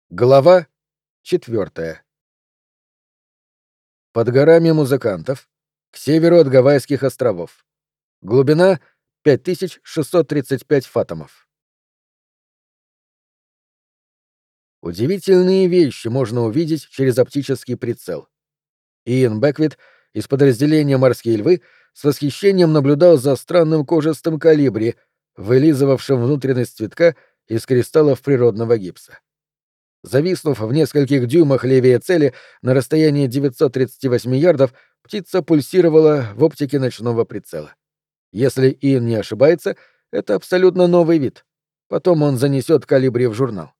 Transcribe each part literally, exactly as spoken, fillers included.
Глава четвертая. Под горами Музыкантов, к северу от Гавайских островов. Глубина пять тысяч шестьсот тридцать пять фатомов. Удивительные вещи можно увидеть через оптический прицел. Иэн Бэквит из подразделения «Морские львы» с восхищением наблюдал за странным кожистым колибри, вылизывавшим внутренность цветка из кристаллов природного гипса. Зависнув в нескольких дюймах левее цели на расстоянии девятьсот тридцать восемь ярдов, птица пульсировала в оптике ночного прицела. Если Иэн не ошибается, это абсолютно новый вид. Потом он занесет калибри в журнал.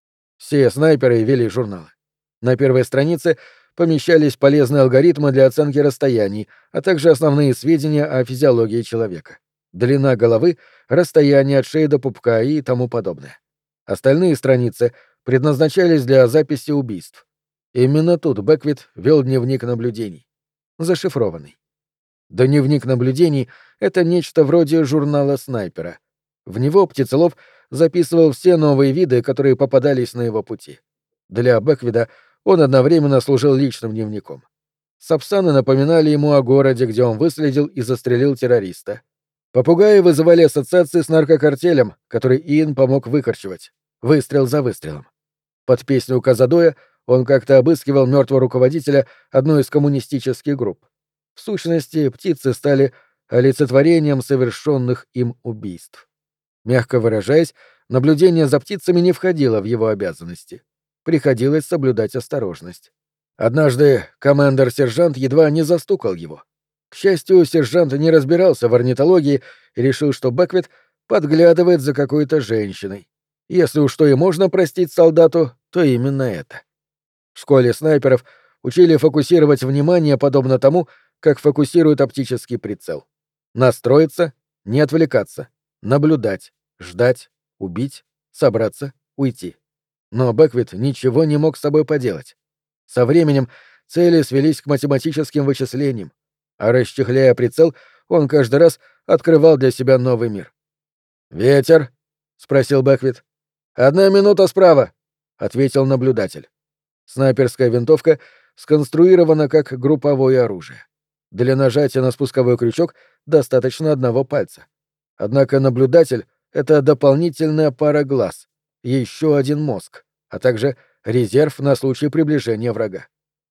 Все снайперы вели журналы. На первой странице помещались полезные алгоритмы для оценки расстояний, а также основные сведения о физиологии человека. Длина головы, расстояние от шеи до пупка и тому подобное. Остальные страницы предназначались для записи убийств. Именно тут Бэквит вел дневник наблюдений. Зашифрованный. Дневник наблюдений — это нечто вроде журнала снайпера. В него птицелов записывал все новые виды, которые попадались на его пути. Для Бэквида он одновременно служил личным дневником. Сапсаны напоминали ему о городе, где он выследил и застрелил террориста. Попугаи вызывали ассоциации с наркокартелем, который Иэн помог выкорчевать. Выстрел за выстрелом. Под песню Казадоя он как-то обыскивал мертвого руководителя одной из коммунистических групп. В сущности, птицы стали олицетворением совершенных им убийств. Мягко выражаясь, наблюдение за птицами не входило в его обязанности. Приходилось соблюдать осторожность. Однажды командор-сержант едва не застукал его. К счастью, сержант не разбирался в орнитологии и решил, что Бэквит подглядывает за какой-то женщиной. Если уж что и можно простить солдату, то именно это. В школе снайперов учили фокусировать внимание подобно тому, как фокусирует оптический прицел. Настроиться, не отвлекаться, наблюдать, ждать, убить, собраться, уйти. Но Бэквит ничего не мог с собой поделать. Со временем цели свелись к математическим вычислениям, а расчехляя прицел, он каждый раз открывал для себя новый мир. «Ветер?» — спросил Бэквит. «Одна минута справа», — ответил наблюдатель. Снайперская винтовка сконструирована как групповое оружие. Для нажатия на спусковой крючок достаточно одного пальца. Однако наблюдатель — это дополнительная пара глаз, еще один мозг, а также резерв на случай приближения врага.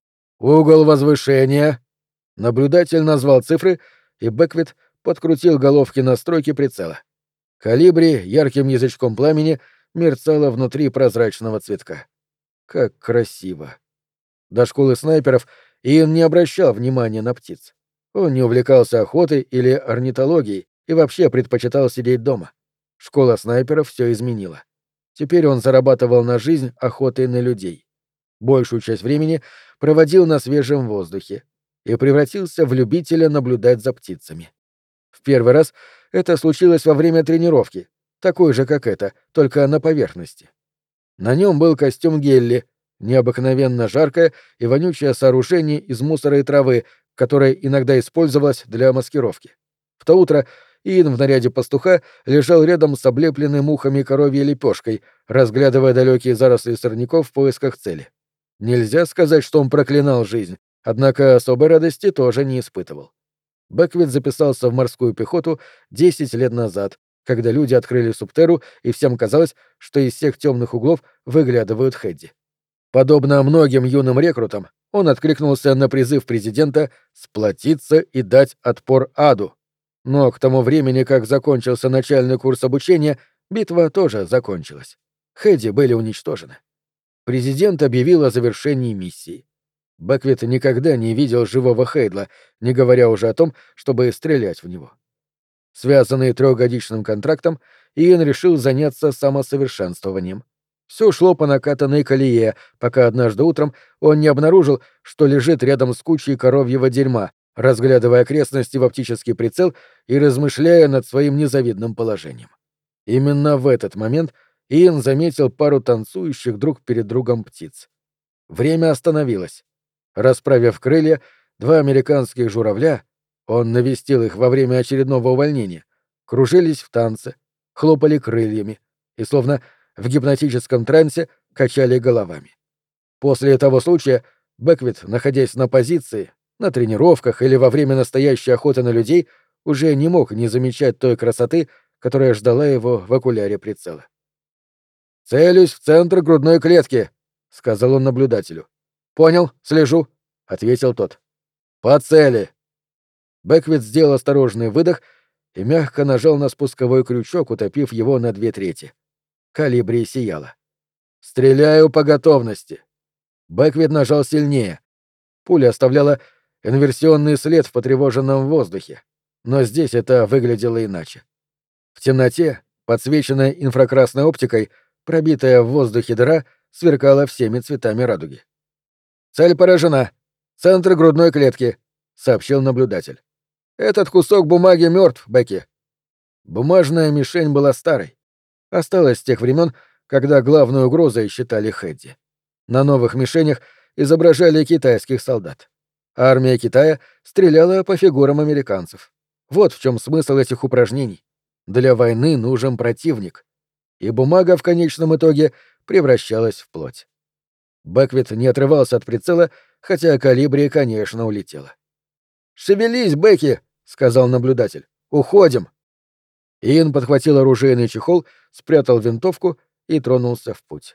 «Угол возвышения». Наблюдатель назвал цифры, и Бэквит подкрутил головки настройки прицела. Калибри ярким язычком пламени мерцало внутри прозрачного цветка. Как красиво. До школы снайперов Иэн не обращал внимания на птиц. Он не увлекался охотой или орнитологией и вообще предпочитал сидеть дома. Школа снайперов все изменила. Теперь он зарабатывал на жизнь охотой на людей. Большую часть времени проводил на свежем воздухе и превратился в любителя наблюдать за птицами. В первый раз это случилось во время тренировки, такой же, как это, только на поверхности. На нем был костюм Гелли, необыкновенно жаркое и вонючее сооружение из мусора и травы, которое иногда использовалось для маскировки. В то утро Иэн в наряде пастуха лежал рядом с облепленной мухами коровьей лепешкой, разглядывая далекие заросли сорняков в поисках цели. Нельзя сказать, что он проклинал жизнь, однако особой радости тоже не испытывал. Бэквит записался в морскую пехоту десять лет назад, когда люди открыли Субтерру, и всем казалось, что из всех темных углов выглядывают Хэдди. Подобно многим юным рекрутам, он откликнулся на призыв президента сплотиться и дать отпор аду. Но к тому времени, как закончился начальный курс обучения, битва тоже закончилась. Хэдди были уничтожены. Президент объявил о завершении миссии. Бэквит никогда не видел живого Хейдла, не говоря уже о том, чтобы стрелять в него. Связанный трехгодичным контрактом, Иэн решил заняться самосовершенствованием. Все шло по накатанной колее, пока однажды утром он не обнаружил, что лежит рядом с кучей коровьего дерьма, разглядывая окрестности в оптический прицел и размышляя над своим незавидным положением. Именно в этот момент Иэн заметил пару танцующих друг перед другом птиц. Время остановилось. Расправив крылья, два американских журавля, он навестил их во время очередного увольнения, кружились в танце, хлопали крыльями и, словно в гипнотическом трансе, качали головами. После того случая Бэквит, находясь на позиции, на тренировках или во время настоящей охоты на людей, уже не мог не замечать той красоты, которая ждала его в окуляре прицела. «Целюсь в центр грудной клетки», — сказал он наблюдателю. «Понял, слежу», — ответил тот. «По цели». Бэквит сделал осторожный выдох и мягко нажал на спусковой крючок, утопив его на две трети. Калибри сияла. «Стреляю по готовности». Бэквит нажал сильнее. Пуля оставляла инверсионный след в потревоженном воздухе, но здесь это выглядело иначе. В темноте, подсвеченная инфракрасной оптикой, пробитая в воздухе дыра сверкала всеми цветами радуги. «Цель поражена. Центр грудной клетки», — сообщил наблюдатель. «Этот кусок бумаги мертв, Бекки». Бумажная мишень была старой. Осталась с тех времен, когда главной угрозой считали Хэдди. На новых мишенях изображали китайских солдат. Армия Китая стреляла по фигурам американцев. Вот в чем смысл этих упражнений. Для войны нужен противник. И бумага в конечном итоге превращалась в плоть. Бэквит не отрывался от прицела, хотя калибри, конечно, улетела. «Шевелись, Бекки!» — сказал наблюдатель. «Уходим!» Иэн подхватил оружейный чехол, спрятал винтовку и тронулся в путь.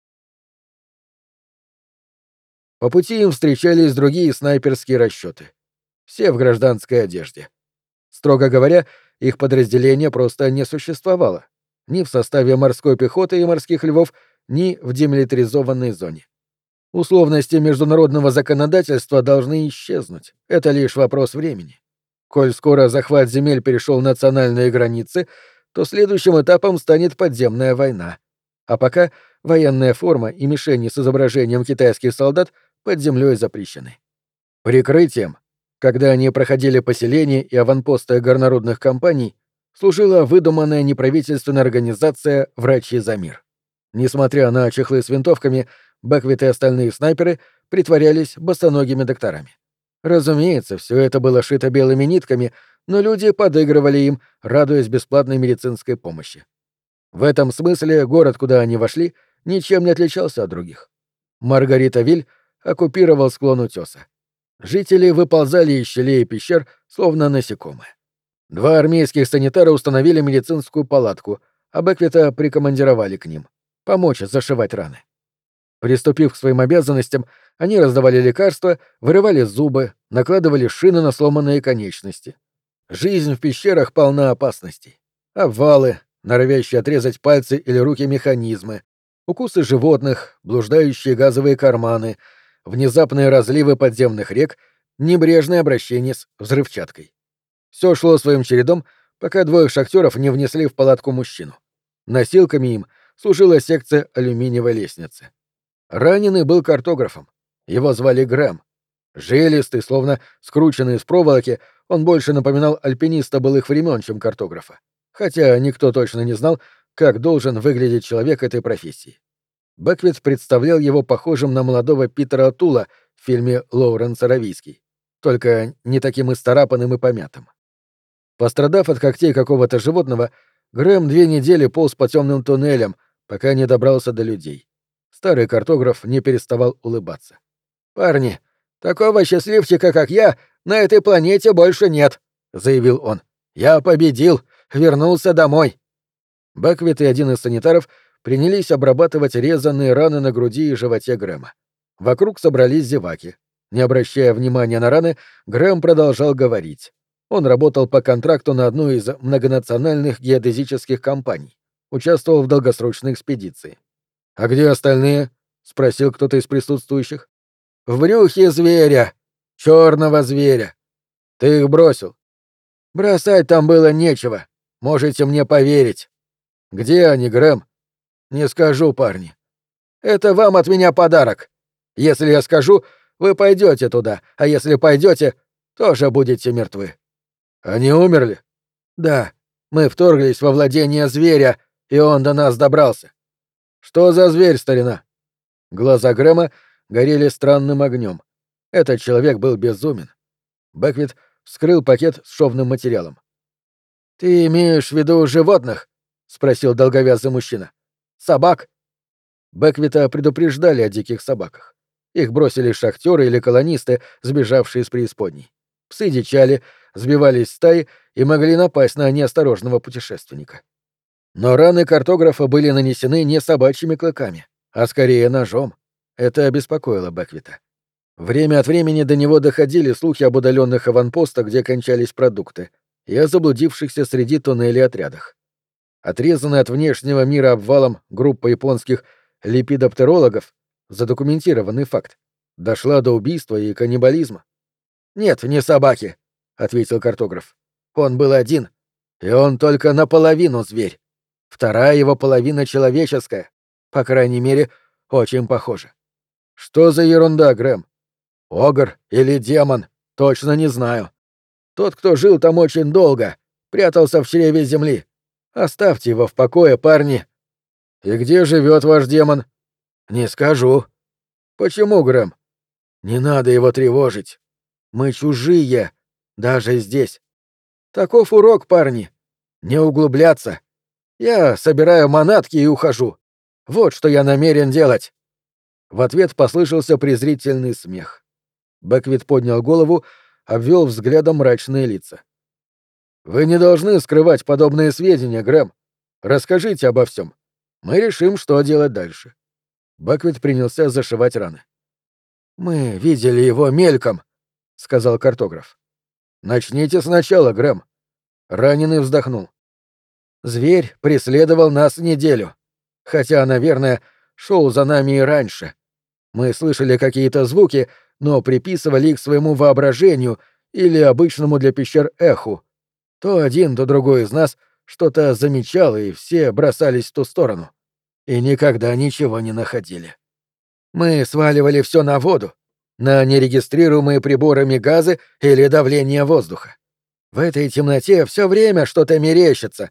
По пути им встречались другие снайперские расчеты. Все в гражданской одежде. Строго говоря, их подразделение просто не существовало. Ни в составе морской пехоты и морских львов, ни в демилитаризованной зоне. Условности международного законодательства должны исчезнуть. Это лишь вопрос времени. Коль скоро захват земель перешел национальные границы, то следующим этапом станет подземная война. А пока военная форма и мишени с изображением китайских солдат под землей запрещены. Прикрытием, когда они проходили поселения и аванпосты горнорудных компаний, служила выдуманная неправительственная организация «Врачи за мир». Несмотря на чехлы с винтовками, Бэквит и остальные снайперы притворялись босоногими докторами. Разумеется, все это было шито белыми нитками, но люди подыгрывали им, радуясь бесплатной медицинской помощи. В этом смысле город, куда они вошли, ничем не отличался от других. Маргарита-Виль оккупировал склон утеса. Жители выползали из щелей и пещер, словно насекомые. Два армейских санитара установили медицинскую палатку, а Бэквита прикомандировали к ним — помочь зашивать раны. Приступив к своим обязанностям, они раздавали лекарства, вырывали зубы, накладывали шины на сломанные конечности. Жизнь в пещерах полна опасностей. Обвалы, норовящие отрезать пальцы или руки механизмы, укусы животных, блуждающие газовые карманы, внезапные разливы подземных рек, небрежное обращение с взрывчаткой. Все шло своим чередом, пока двое шахтеров не внесли в палатку мужчину. Носилками им служила секция алюминиевой лестницы. Раненый был картографом. Его звали Грэм. Жилистый, словно скрученный из проволоки, он больше напоминал альпиниста былых времен, чем картографа. Хотя никто точно не знал, как должен выглядеть человек этой профессии. Бэквит представлял его похожим на молодого Питера Тула в фильме «Лоуренс Аравийский», только не таким исцарапанным и помятым. Пострадав от когтей какого-то животного, Грэм две недели полз по темным туннелям, пока не добрался до людей. Старый картограф не переставал улыбаться. «Парни, такого счастливчика, как я, на этой планете больше нет», — заявил он. «Я победил, вернулся домой». Бэквит и один из санитаров принялись обрабатывать резанные раны на груди и животе Грэма. Вокруг собрались зеваки. Не обращая внимания на раны, Грэм продолжал говорить. Он работал по контракту на одну из многонациональных геодезических компаний. Участвовал в долгосрочной экспедиции. «А где остальные?» — спросил кто-то из присутствующих. «В брюхе зверя! Черного зверя! Ты их бросил. Бросать там было нечего. Можете мне поверить. Где они, Грэм? Не скажу, парни. Это вам от меня подарок. Если я скажу, вы пойдете туда, а если пойдете, тоже будете мертвы». «Они умерли?» «Да. Мы вторглись во владение зверя, и он до нас добрался». «Что за зверь, старина?» Глаза Грэма горели странным огнем. Этот человек был безумен. Бэквит вскрыл пакет с шовным материалом. «Ты имеешь в виду животных?» — спросил долговязый мужчина. «Собак?» Бэквита предупреждали о диких собаках. Их бросили шахтеры или колонисты, сбежавшие из преисподней. Псы дичали, сбивались в стаи и могли напасть на неосторожного путешественника. Но раны картографа были нанесены не собачьими клыками, а скорее ножом. Это обеспокоило Бэквита. Время от времени до него доходили слухи об удаленных аванпостах, где кончались продукты, и о заблудившихся среди туннелей отрядах. Отрезанная от внешнего мира обвалом группа японских лепидоптерологов, задокументированный факт, дошла до убийства и каннибализма. «Нет, не собаки», — ответил картограф. «Он был один, и он только наполовину зверь. Вторая его половина человеческая, по крайней мере, очень похожа». «Что за ерунда, Грэм? Огр или демон, точно не знаю. Тот, кто жил там очень долго, прятался в чреве земли. Оставьте его в покое, парни». «И где живет ваш демон?» «Не скажу». «Почему, Грэм?» «Не надо его тревожить. Мы чужие, даже здесь. Таков урок, парни. Не углубляться. Я собираю манатки и ухожу. Вот что я намерен делать». В ответ послышался презрительный смех. Бэквит поднял голову, обвел взглядом мрачные лица. «Вы не должны скрывать подобные сведения, Грэм. Расскажите обо всем. Мы решим, что делать дальше». Бэквит принялся зашивать раны. «Мы видели его мельком», — сказал картограф. «Начните сначала, Грэм». Раненый вздохнул. «Зверь преследовал нас неделю. Хотя, наверное, шел за нами и раньше. Мы слышали какие-то звуки, но приписывали их своему воображению или обычному для пещер эху. То один, то другой из нас что-то замечал, и все бросались в ту сторону. И никогда ничего не находили. Мы сваливали все на воду, на нерегистрируемые приборами газы или давление воздуха. В этой темноте все время что-то мерещится,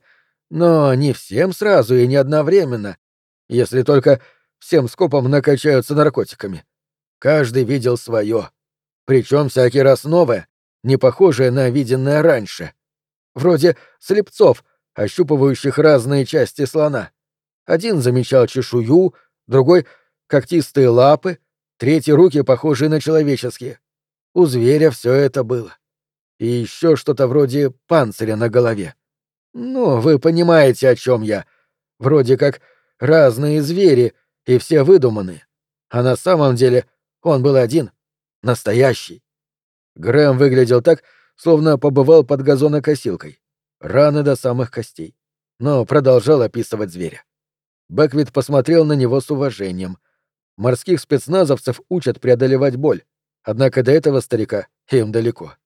но не всем сразу и не одновременно, если только всем скопом накачаются наркотиками. Каждый видел свое, причем всякий раз новое, не похожее на виденное раньше. Вроде слепцов, ощупывающих разные части слона. Один замечал чешую, другой — когтистые лапы, третий — руки, похожие на человеческие. У зверя все это было. И еще что-то вроде панциря на голове. Ну, вы понимаете, о чем я. Вроде как разные звери, и все выдуманные. А на самом деле он был один, настоящий. Грэм выглядел так, словно побывал под газонокосилкой. Раны до самых костей. Но продолжал описывать зверя. Бэквит посмотрел на него с уважением. Морских спецназовцев учат преодолевать боль, однако до этого старика им далеко.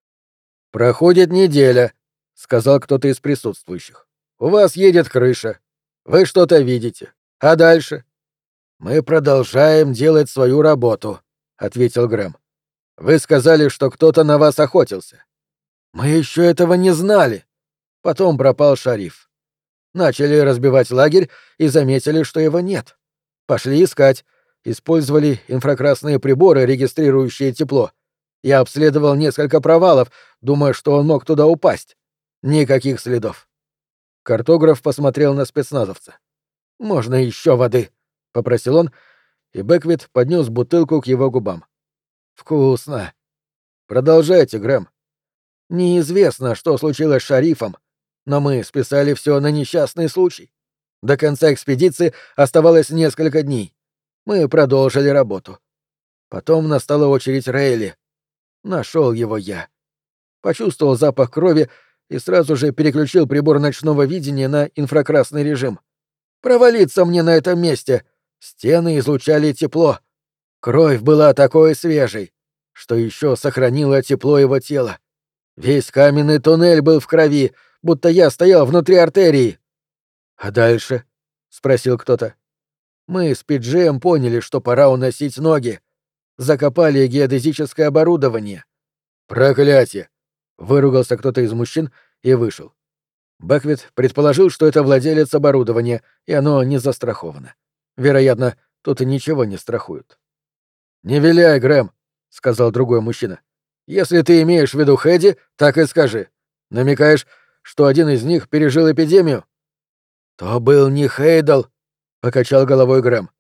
«Проходит неделя», — сказал кто-то из присутствующих. «У вас едет крыша. Вы что-то видите. А дальше?» «Мы продолжаем делать свою работу», — ответил Грэм. «Вы сказали, что кто-то на вас охотился». «Мы еще этого не знали». Потом пропал шариф. Начали разбивать лагерь и заметили, что его нет. Пошли искать. Использовали инфракрасные приборы, регистрирующие тепло. Я обследовал несколько провалов, думая, что он мог туда упасть. Никаких следов. Картограф посмотрел на спецназовца. «Можно еще воды?» — попросил он, и Бэквит поднес бутылку к его губам. «Вкусно». «Продолжайте, Грэм». «Неизвестно, что случилось с шарифом, но мы списали все на несчастный случай. До конца экспедиции оставалось несколько дней. Мы продолжили работу. Потом настала очередь Рейли. Нашел его я. Почувствовал запах крови и сразу же переключил прибор ночного видения на инфракрасный режим. Провалиться мне на этом месте. Стены излучали тепло. Кровь была такой свежей, что еще сохранила тепло его тела. Весь каменный туннель был в крови, будто я стоял внутри артерии. — А дальше? — спросил кто-то. Мы с Пиджеем поняли, что пора уносить ноги. Закопали геодезическое оборудование. «Проклятие!» — выругался кто-то из мужчин и вышел. Бэквит предположил, что это владелец оборудования, и оно не застраховано. Вероятно, тут и ничего не страхуют. «Не виляй, Грэм», — сказал другой мужчина. «Если ты имеешь в виду Хэдди, так и скажи. Намекаешь, что один из них пережил эпидемию?» «То был не Хейдл», — покачал головой Грэм.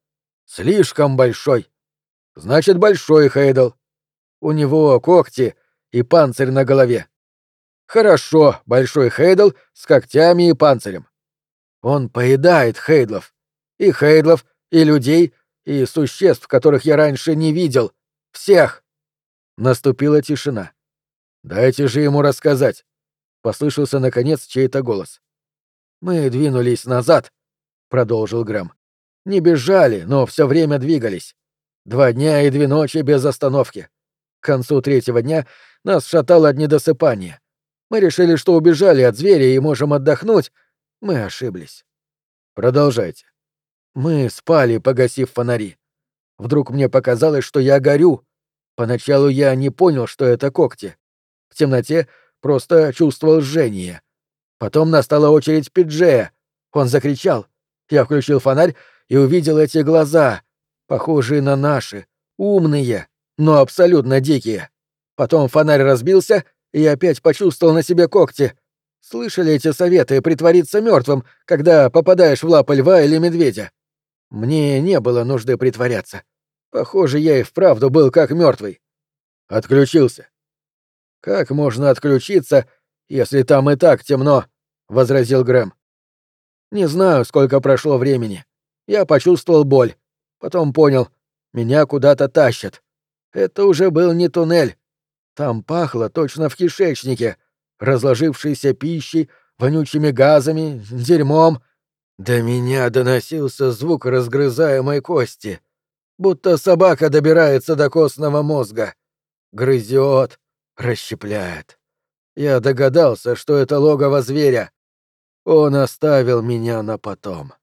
Слишком большой. Значит, большой Хейдл. У него когти и панцирь на голове. Хорошо, большой Хейдл с когтями и панцирем. Он поедает Хейдлов. И Хейдлов, и людей, и существ, которых я раньше не видел. Всех. Наступила тишина. «Дайте же ему рассказать», — послышался, наконец, чей-то голос. «Мы двинулись назад», — продолжил Грэм. «Не бежали, но все время двигались. Два дня и две ночи без остановки. К концу третьего дня нас шатало от недосыпания. Мы решили, что убежали от зверя и можем отдохнуть. Мы ошиблись. Продолжайте. Мы спали, погасив фонари. Вдруг мне показалось, что я горю. Поначалу я не понял, что это когти. В темноте просто чувствовал жжение. Потом настала очередь Пиджея. Он закричал. Я включил фонарь и увидел эти глаза, похожие на наши, умные, но абсолютно дикие. Потом фонарь разбился, и я опять почувствовал на себе когти. Слышали эти советы притвориться мертвым, когда попадаешь в лапы льва или медведя? Мне не было нужды притворяться. Похоже, я и вправду был как мертвый. Отключился. Как можно отключиться, если там и так темно? Возразил Грэм. Не знаю, сколько прошло времени. Я почувствовал боль. Потом понял, меня куда-то тащат. Это уже был не туннель. Там пахло точно в кишечнике, разложившейся пищей, вонючими газами, дерьмом. До меня доносился звук разгрызаемой кости, будто собака добирается до костного мозга. Грызет, расщепляет. Я догадался, что это логово зверя. Он оставил меня на потом.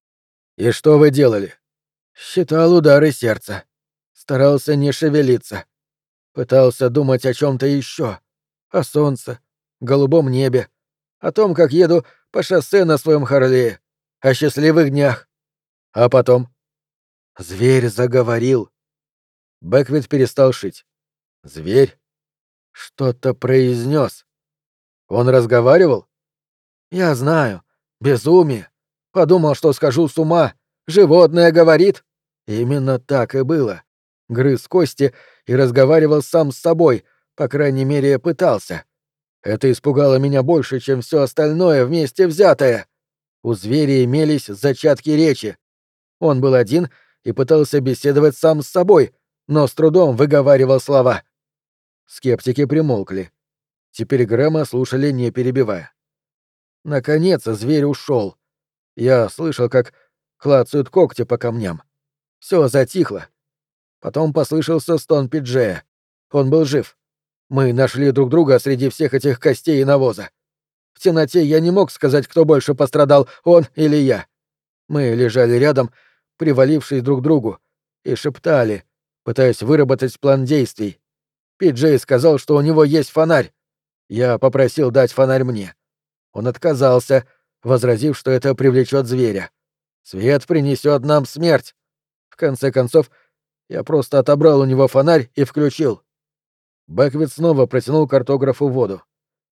«И что вы делали?» «Считал удары сердца. Старался не шевелиться. Пытался думать о чем-то еще. О солнце, голубом небе, о том, как еду по шоссе на своем Харлее, о счастливых днях. А потом...» Зверь заговорил. Бэквит перестал шить. Зверь что-то произнес. Он разговаривал? Я знаю. Безумие. Подумал, что схожу с ума. Животное говорит. Именно так и было. Грыз кости и разговаривал сам с собой, по крайней мере, пытался. Это испугало меня больше, чем все остальное вместе взятое. У зверя имелись зачатки речи. Он был один и пытался беседовать сам с собой, но с трудом выговаривал слова. Скептики примолкли. Теперь Грэма слушали, не перебивая. Наконец зверь ушел. Я слышал, как клацают когти по камням. Все затихло. Потом послышался стон Пиджея. Он был жив. Мы нашли друг друга среди всех этих костей и навоза. В темноте я не мог сказать, кто больше пострадал, он или я. Мы лежали рядом, привалившись друг к другу, и шептали, пытаясь выработать план действий. Пиджей сказал, что у него есть фонарь. Я попросил дать фонарь мне. Он отказался, возразив, что это привлечет зверя. Свет принесет нам смерть. В конце концов, я просто отобрал у него фонарь и включил. Бэквит снова протянул картографу воду.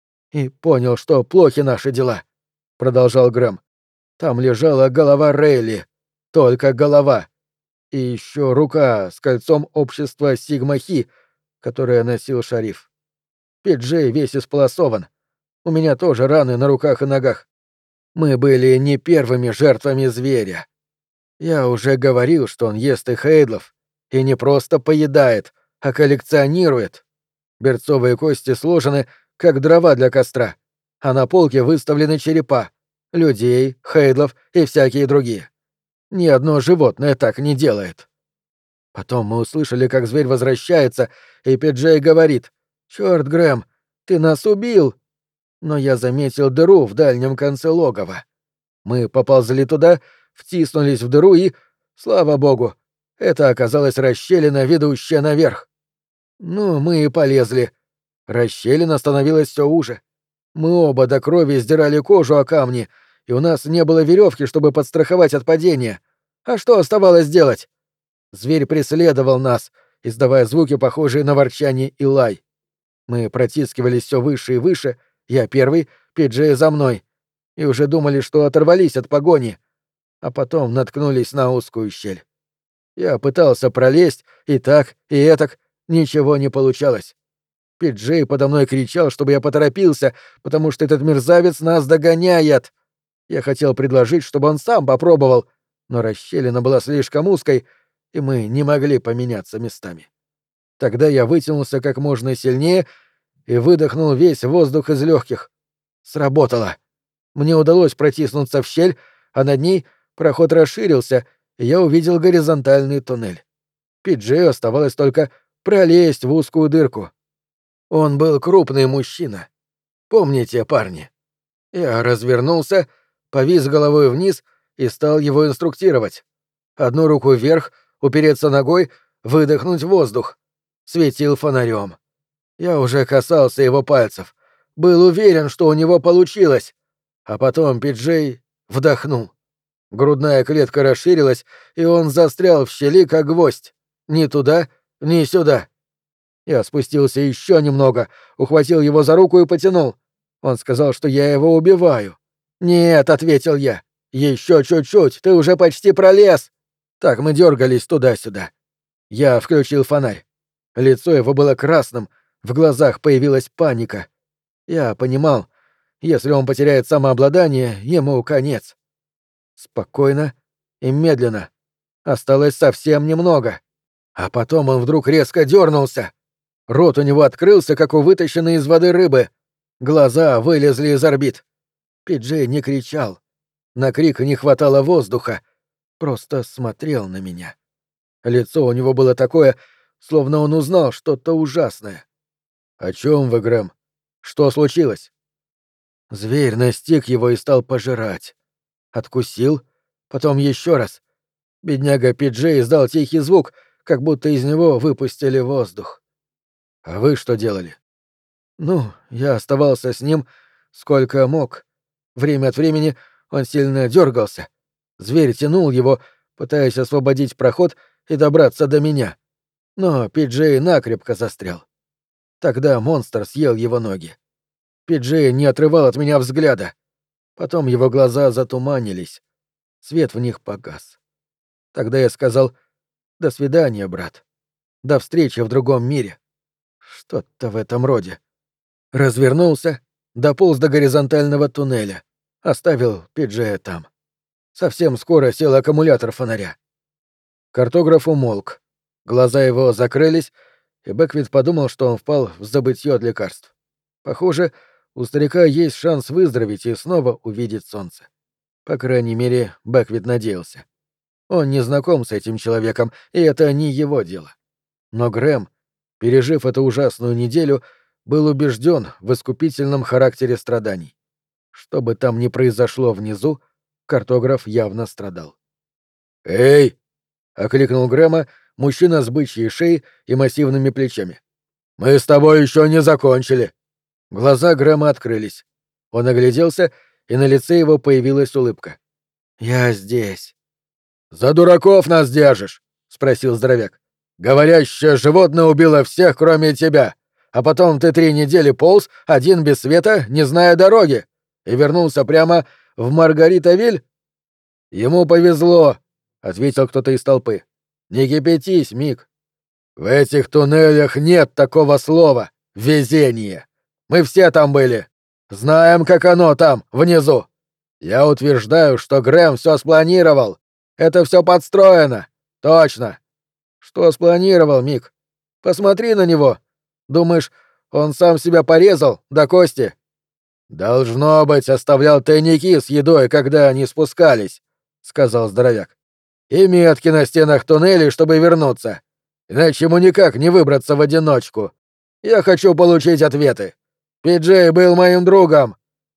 «И понял, что плохи наши дела», — продолжал Грэм. «Там лежала голова Рейли. Только голова. И еще рука с кольцом общества Сигма-Хи, которое носил шариф. Пиджей весь исполосован. У меня тоже раны на руках и ногах. Мы были не первыми жертвами зверя. Я уже говорил, что он ест и Хейдлов, и не просто поедает, а коллекционирует. Берцовые кости сложены, как дрова для костра, а на полке выставлены черепа. Людей, Хейдлов и всякие другие. Ни одно животное так не делает. Потом мы услышали, как зверь возвращается, и Пиджей говорит: «Чёрт, Грэм, ты нас убил!» Но я заметил дыру в дальнем конце логова. Мы поползли туда, втиснулись в дыру и, слава богу, это оказалась расщелина, ведущая наверх. Ну, мы и полезли. Расщелина становилась все уже. Мы оба до крови сдирали кожу о камни, и у нас не было веревки, чтобы подстраховать от падения. А что оставалось делать? Зверь преследовал нас, издавая звуки, похожие на ворчание и лай. Мы протискивались все выше и выше, я первый, Пиджей за мной, и уже думали, что оторвались от погони, а потом наткнулись на узкую щель. Я пытался пролезть, и так, и этак, ничего не получалось. Пиджей подо мной кричал, чтобы я поторопился, потому что этот мерзавец нас догоняет. Я хотел предложить, чтобы он сам попробовал, но расщелина была слишком узкой, и мы не могли поменяться местами. Тогда я вытянулся как можно сильнее и выдохнул весь воздух из легких. Сработало. Мне удалось протиснуться в щель, а над ней проход расширился, и я увидел горизонтальный туннель. Пиджею оставалось только пролезть в узкую дырку. Он был крупный мужчина. Помните, парни? Я развернулся, повис головой вниз и стал его инструктировать. Одну руку вверх, упереться ногой, выдохнуть воздух. Светил фонарем. Я уже касался его пальцев. Был уверен, что у него получилось. А потом Пиджей вдохнул. Грудная клетка расширилась, и он застрял в щели, как гвоздь. Ни туда, ни сюда. Я спустился еще немного, ухватил его за руку и потянул. Он сказал, что я его убиваю. «Нет», — ответил я. «Еще чуть-чуть, ты уже почти пролез». Так мы дергались туда-сюда. Я включил фонарь. Лицо его было красным, в глазах появилась паника. Я понимал, если он потеряет самообладание, ему конец. Спокойно и медленно. Осталось совсем немного. А потом он вдруг резко дернулся. Рот у него открылся, как у вытащенной из воды рыбы. Глаза вылезли из орбит. Пиджей не кричал. На крик не хватало воздуха. Просто смотрел на меня. Лицо у него было такое, словно он узнал что-то ужасное. «О чем вы, Грэм? Что случилось?» Зверь настиг его и стал пожирать. Откусил, потом еще раз. Бедняга Пиджей издал тихий звук, как будто из него выпустили воздух. «А вы что делали?» «Ну, я оставался с ним сколько мог. Время от времени он сильно дергался. Зверь тянул его, пытаясь освободить проход и добраться до меня. Но Пиджей накрепко застрял. Тогда монстр съел его ноги. Пиджей не отрывал от меня взгляда. Потом его глаза затуманились. Свет в них погас. Тогда я сказал: «До свидания, брат. До встречи в другом мире». Что-то в этом роде. Развернулся, дополз до горизонтального туннеля. Оставил Пиджея там. Совсем скоро сел аккумулятор фонаря. Картограф умолк. Глаза его закрылись, и Бэквит подумал, что он впал в забытье от лекарств. Похоже, у старика есть шанс выздороветь и снова увидеть солнце. По крайней мере, Бэквит надеялся. Он не знаком с этим человеком, и это не его дело. Но Грэм, пережив эту ужасную неделю, был убежден в искупительном характере страданий. Что бы там ни произошло внизу, картограф явно страдал. «Эй!» — окликнул Грэма мужчина с бычьей шеей и массивными плечами. «Мы с тобой еще не закончили!» Глаза Грэма открылись. Он огляделся, и на лице его появилась улыбка. «Я здесь». «За дураков нас держишь?» — спросил здоровяк. «Говорящее животное убило всех, кроме тебя, а потом ты три недели полз, один без света, не зная дороги, и вернулся прямо в Маргаритовиль?» «Ему повезло», — ответил кто-то из толпы. «Не кипятись, Мик. В этих туннелях нет такого слова — везение. Мы все там были. Знаем, как оно там, внизу. Я утверждаю, что Грэм все спланировал. Это все подстроено. Точно. Что спланировал, Мик? Посмотри на него. Думаешь, он сам себя порезал до кости? Должно быть, оставлял тайники с едой, когда они спускались, сказал здоровяк. И метки на стенах туннелей, чтобы вернуться. Иначе ему никак не выбраться в одиночку. Я хочу получить ответы. Пиджей был моим другом.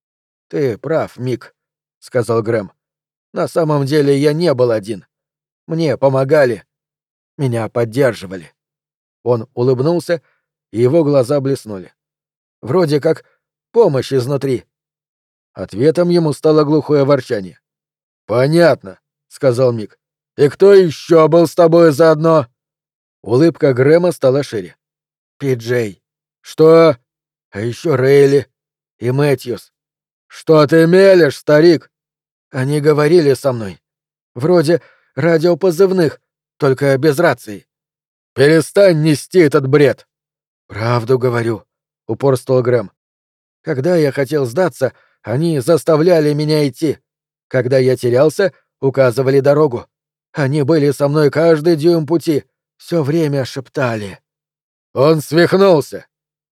Ты прав, Мик, сказал Грэм. На самом деле я не был один. Мне помогали. Меня поддерживали. Он улыбнулся, и его глаза блеснули. Вроде как помощь изнутри. Ответом ему стало глухое ворчание. «Понятно», — сказал Мик. «И кто еще был с тобой заодно?» Улыбка Грэма стала шире. «Пиджей». «Что?» «А еще Рейли и Мэтьюс». «Что ты мелешь, старик?» «Они говорили со мной. Вроде радиопозывных, только без рации». «Перестань нести этот бред!» «Правду говорю», — упорствовал Грэм. «Когда я хотел сдаться, они заставляли меня идти. Когда я терялся, указывали дорогу. Они были со мной каждый дюйм пути, все время шептали». «Он свихнулся!»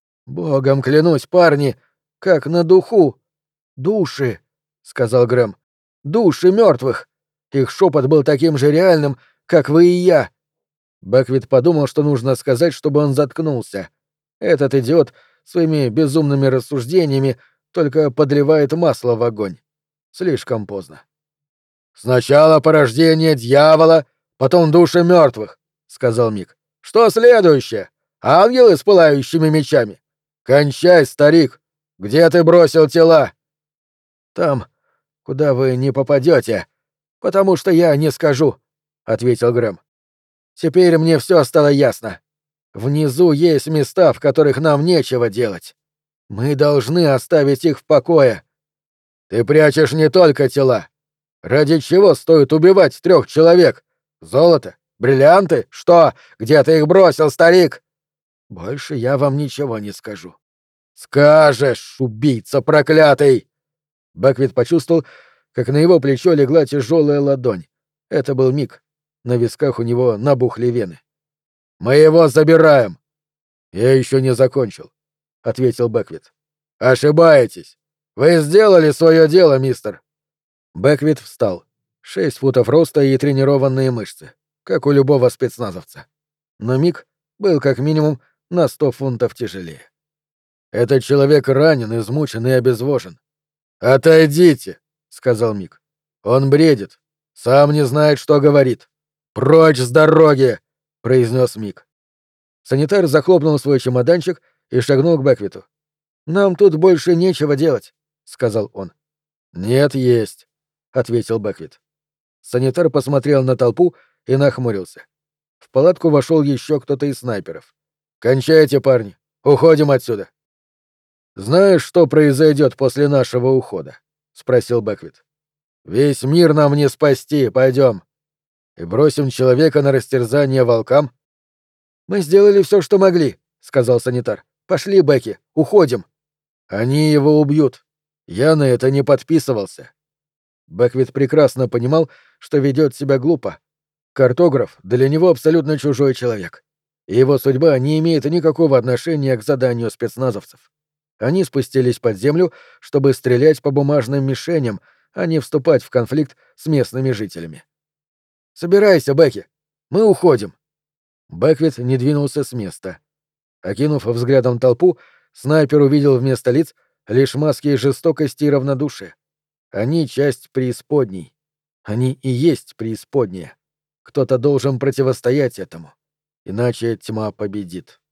«Богом клянусь, парни, как на духу!» «Души», — сказал Грэм. «Души мертвых. Их шепот был таким же реальным, как вы и я». Бэквит подумал, что нужно сказать, чтобы он заткнулся. Этот идиот своими безумными рассуждениями только подливает масло в огонь. Слишком поздно. «Сначала порождение дьявола, потом души мертвых», — сказал Мик. «Что следующее? Ангелы с пылающими мечами? Кончай, старик! Где ты бросил тела?» «Там, куда вы не попадете, потому что я не скажу», — ответил Грэм. «Теперь мне все стало ясно. Внизу есть места, в которых нам нечего делать. Мы должны оставить их в покое». «Ты прячешь не только тела. Ради чего стоит убивать трех человек? Золото? Бриллианты? Что? Где ты их бросил, старик?» «Больше я вам ничего не скажу». «Скажешь, убийца проклятый!» Бэквит почувствовал, как на его плечо легла тяжелая ладонь. Это был Мик. На висках у него набухли вены. «Мы его забираем!» «Я еще не закончил», — ответил Бэквит. «Ошибаетесь. Вы сделали свое дело, мистер». Бэквит встал. Шесть футов роста и тренированные мышцы, как у любого спецназовца. Но Мик был как минимум на сто фунтов тяжелее. «Этот человек ранен, измучен и обезвожен». «Отойдите», — сказал Мик. «Он бредит. Сам не знает, что говорит. Прочь с дороги», — произнес Мик. Санитар захлопнул свой чемоданчик и шагнул к Бэквиту. «Нам тут больше нечего делать», — сказал он. «Нет, есть», — ответил Бэквит. Санитар посмотрел на толпу и нахмурился. В палатку вошел еще кто-то из снайперов. «Кончайте, парни. Уходим отсюда». «Знаешь, что произойдет после нашего ухода?» — спросил Бэквит. «Весь мир нам не спасти, пойдем. И бросим человека на растерзание волкам?» «Мы сделали все, что могли», — сказал санитар. «Пошли, Бекки, уходим». «Они его убьют. Я на это не подписывался». Бэквит прекрасно понимал, что ведет себя глупо. Картограф для него абсолютно чужой человек. И его судьба не имеет никакого отношения к заданию спецназовцев. Они спустились под землю, чтобы стрелять по бумажным мишеням, а не вступать в конфликт с местными жителями. «Собирайся, Бекки, мы уходим». Бэквит не двинулся с места. Окинув взглядом толпу, снайпер увидел вместо лиц лишь маски жестокости и равнодушия. Они — часть преисподней. Они и есть преисподняя. Кто-то должен противостоять этому, иначе тьма победит.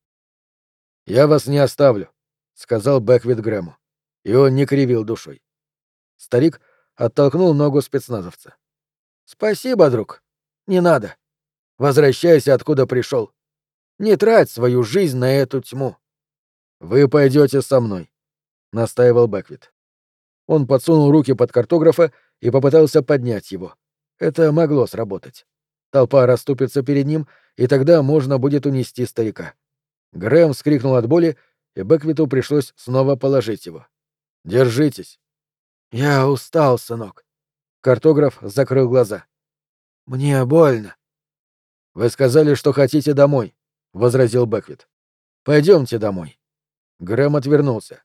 «Я вас не оставлю», — сказал Бэквит Грэму, и он не кривил душой. Старик оттолкнул ногу спецназовца. «Спасибо, друг. Не надо. Возвращайся, откуда пришел. Не трать свою жизнь на эту тьму». «Вы пойдете со мной», — настаивал Бэквит. Он подсунул руки под картографа и попытался поднять его. Это могло сработать. Толпа расступится перед ним, и тогда можно будет унести старика. Грэм вскрикнул от боли, и Бэквиту пришлось снова положить его. «Держитесь». «Я устал, сынок». Картограф закрыл глаза. «Мне больно». «Вы сказали, что хотите домой», — возразил Бэквит. «Пойдемте домой». Грэм отвернулся.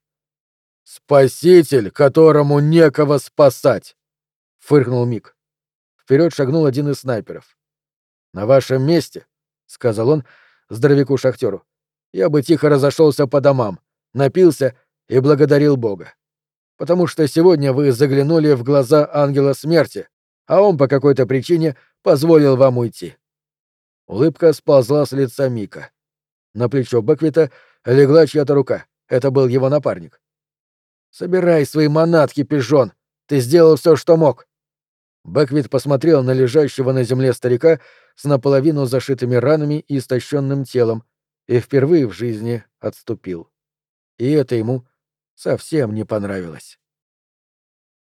«Спаситель, которому некого спасать!» — фыркнул Мик. Вперед шагнул один из снайперов. «На вашем месте», — сказал он здоровяку-шахтеру, — «я бы тихо разошелся по домам, напился и благодарил Бога. Потому что сегодня вы заглянули в глаза ангела смерти, а он по какой-то причине позволил вам уйти». Улыбка сползла с лица Мика. На плечо Бэквита легла чья-то рука. Это был его напарник. «Собирай свои манатки, пижон! Ты сделал все, что мог!» Бэквит посмотрел на лежащего на земле старика с наполовину зашитыми ранами и истощенным телом и впервые в жизни отступил. И это ему совсем не понравилось.